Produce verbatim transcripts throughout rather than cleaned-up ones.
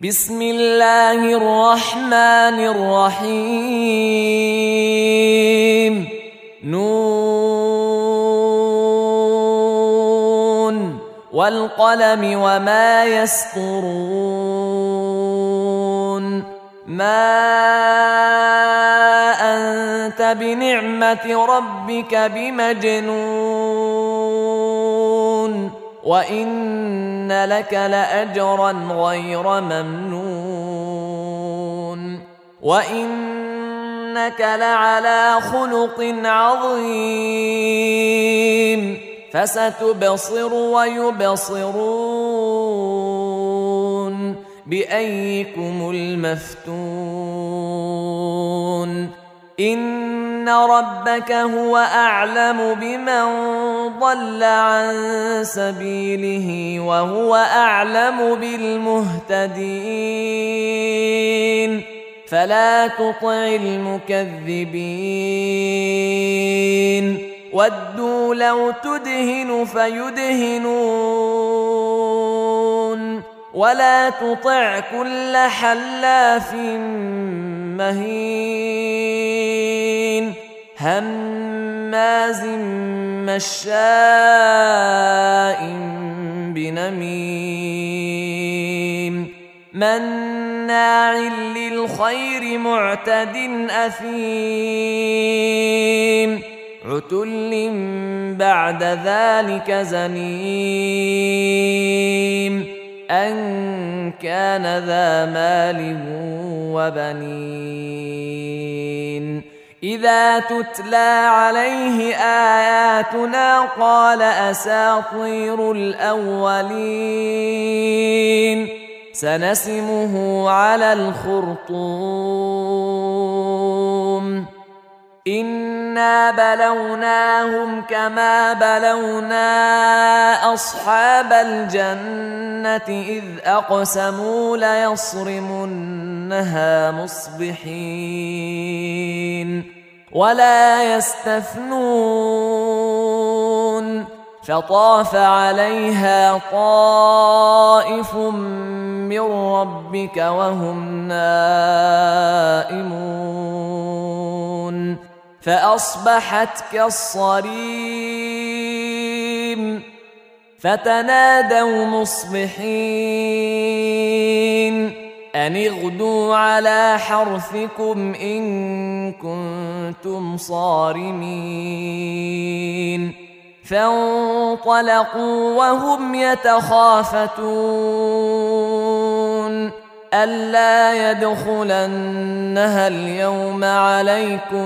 بسم الله الرحمن الرحيم نون والقلم وما يسطرون ما أنت بنعمة ربك بمجنون وإن لك لأجرا غير ممنون وإنك لعلى خلق عظيم فستبصر ويبصرون بأيكم المفتون إن ربك هو أعلم بمن ضل عن سبيله وهو أعلم بالمهتدين فلا تطع المكذبين ودوا لو تدهن فيدهنون ولا تطع كل حلاف مهين هماز مشاء بنميم مناع للخير معتد أثيم عتل بعد ذلك زنيم أن كان ذا مال وبنين إذا تتلى عليه آياتنا قال أساطير الأولين سنسمه على الخرطوم إنا بلوناهم كما بلونا أصحاب الجنة إذ أقسموا ليصرمنها مصبحين ولا يستثنون فطاف عليها طائف من ربك وهم نائمون فأصبحت كالصريم فتنادوا مصبحين أن اغدوا على حرثكم إن كنتم صارمين فانطلقوا وهم يتخافتون ألا يدخلنها اليوم عليكم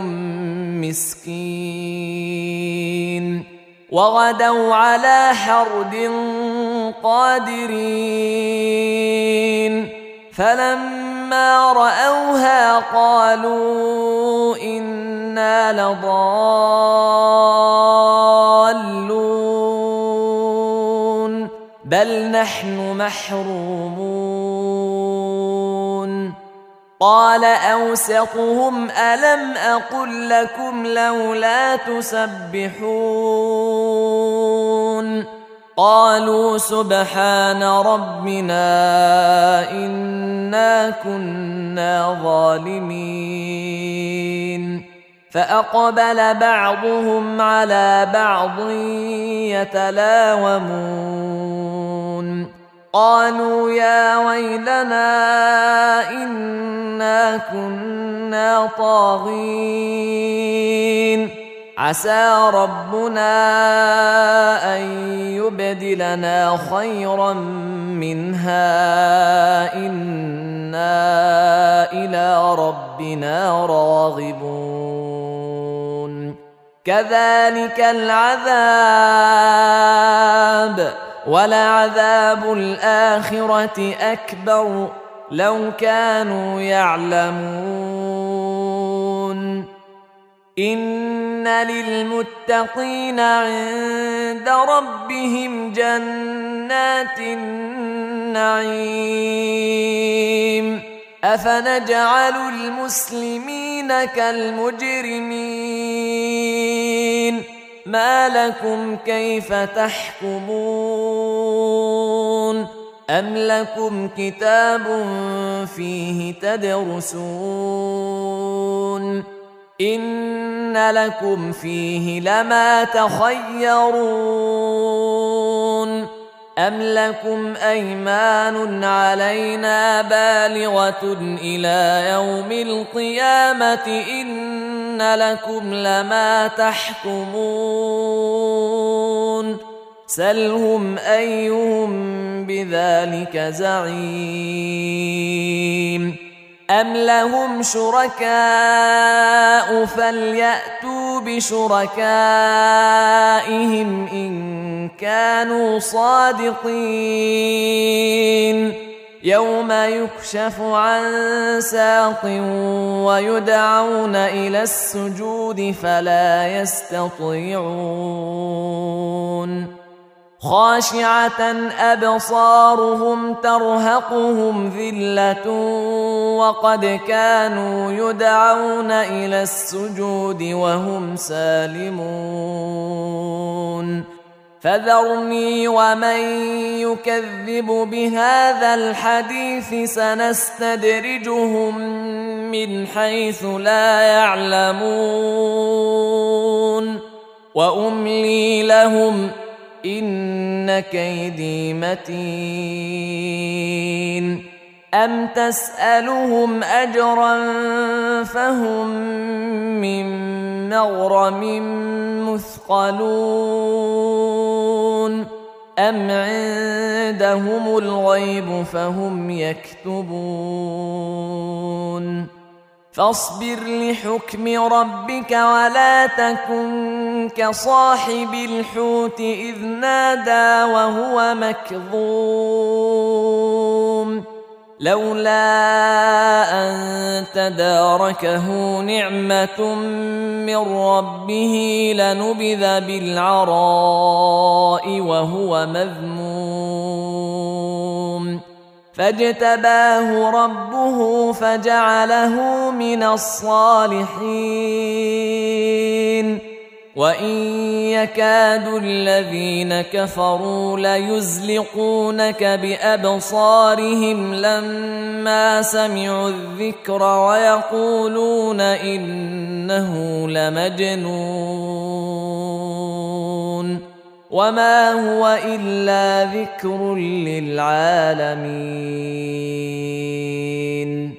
مسكين وغدوا على حرد قادرين فلما رأوها قالوا إنا لضالون بل نحن محرومون قال أوسطهم ألم أقل لكم لولا تسبحون قالوا سبحان ربنا إنا كنا ظالمين فأقبل بعضهم على بعض يتلاومون قالوا يا ويلنا إنا كنا طاغين عسى ربنا أن يبدلنا خيرا منها إنا إلى ربنا راغبون كذلك العذاب ولعذاب الآخرة أكبر لو كانوا يعلمون إن للمتقين عند ربهم جنات النعيم أفنجعل المسلمين كالمجرمين ما لكم كيف تحكمون أم لكم كتاب فيه تدرسون إن لكم فيه لما تخيرون أم لكم أيمان علينا بالغة إلى يوم القيامة إن لكم لما تحكمون سلهم أيهم بذلك زعيم أم لهم شركاء فليأتوا بشركائهم إن كانوا صادقين يوم يكشف عن ساق ويدعون إلى السجود فلا يستطيعون خاشعة أبصارهم ترهقهم ذلة وقد كانوا يدعون إلى السجود وهم سالمون فذرني ومن يكذب بهذا الحديث سنستدرجهم من حيث لا يعلمون وأملي لهم إن كيدي متين أم تسألهم أجرا فهم من مغرم مثقلون أم عندهم الغيب فهم يكتبون فاصبر لحكم ربك ولا تكن كصاحب الحوت إذ نادى وهو مكظوم لولا أن تداركه نعمة من ربه لنبذ بالعراء وهو مذموم فاجتباه ربه فجعله من الصالحين وإن يكاد الذين كفروا ليزلقونك بأبصارهم لما سمعوا الذكر ويقولون إنه لمجنون وما هو إلا ذكر للعالمين